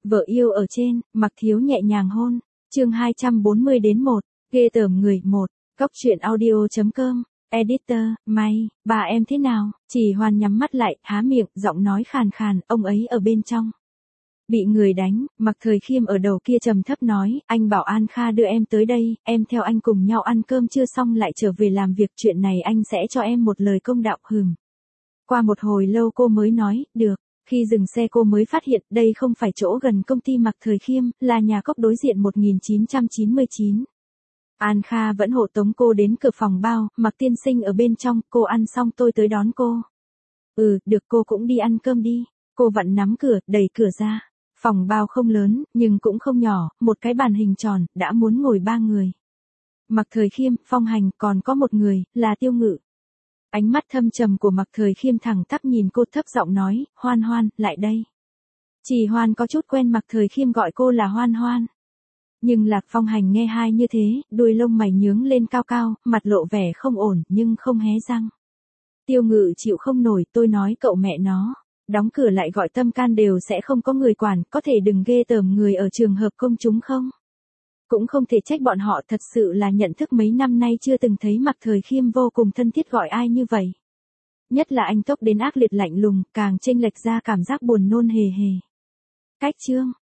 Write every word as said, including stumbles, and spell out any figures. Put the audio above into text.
Vợ yêu ở trên, Mặc Thiếu nhẹ nhàng hôn. Chương hai trăm bốn mươi đến một, ghê tởm người một. Cốc truyện audio chấm com. Editor, May, bà em thế nào? Chỉ Hoan nhắm mắt lại, há miệng, giọng nói khàn khàn, ông ấy ở bên trong. Bị người đánh, Mặc Thời Khiêm ở đầu kia trầm thấp nói, anh bảo An Kha đưa em tới đây, em theo anh cùng nhau ăn cơm chưa xong lại trở về làm việc, chuyện này anh sẽ cho em một lời công đạo. Hừm. Qua một hồi lâu cô mới nói, được. Khi dừng xe cô mới phát hiện đây không phải chỗ gần công ty Mặc Thời Khiêm, là nhà cốc đối diện một nghìn chín trăm chín mươi chín. An Kha vẫn hộ tống cô đến cửa phòng bao, Mặc tiên sinh ở bên trong, cô ăn xong tôi tới đón cô. Ừ, được, cô cũng đi ăn cơm đi. Cô vặn nắm cửa, đẩy cửa ra. Phòng bao không lớn, nhưng cũng không nhỏ, một cái bàn hình tròn, đã muốn ngồi ba người. Mặc Thời Khiêm, Phong Hành, còn có một người, là Tiêu Ngự. Ánh mắt thâm trầm của Mặc Thời Khiêm thẳng tắp nhìn cô, thấp giọng nói, Hoan Hoan, lại đây. Chỉ Hoan có chút quen Mặc Thời Khiêm gọi cô là Hoan Hoan. Nhưng Lạc Phong Hành nghe hai như thế, đuôi lông mày nhướng lên cao cao, mặt lộ vẻ không ổn, nhưng không hé răng. Tiêu Ngự chịu không nổi, tôi nói cậu mẹ nó. Đóng cửa lại gọi tâm can đều sẽ không có người quản, có thể đừng ghê tởm người ở trường hợp công chúng không? Cũng không thể trách bọn họ, thật sự là nhận thức mấy năm nay chưa từng thấy Mặc Thời Khiêm vô cùng thân thiết gọi ai như vậy. Nhất là anh tốc đến ác liệt lạnh lùng, càng chênh lệch ra cảm giác buồn nôn hề hề. Cách chương,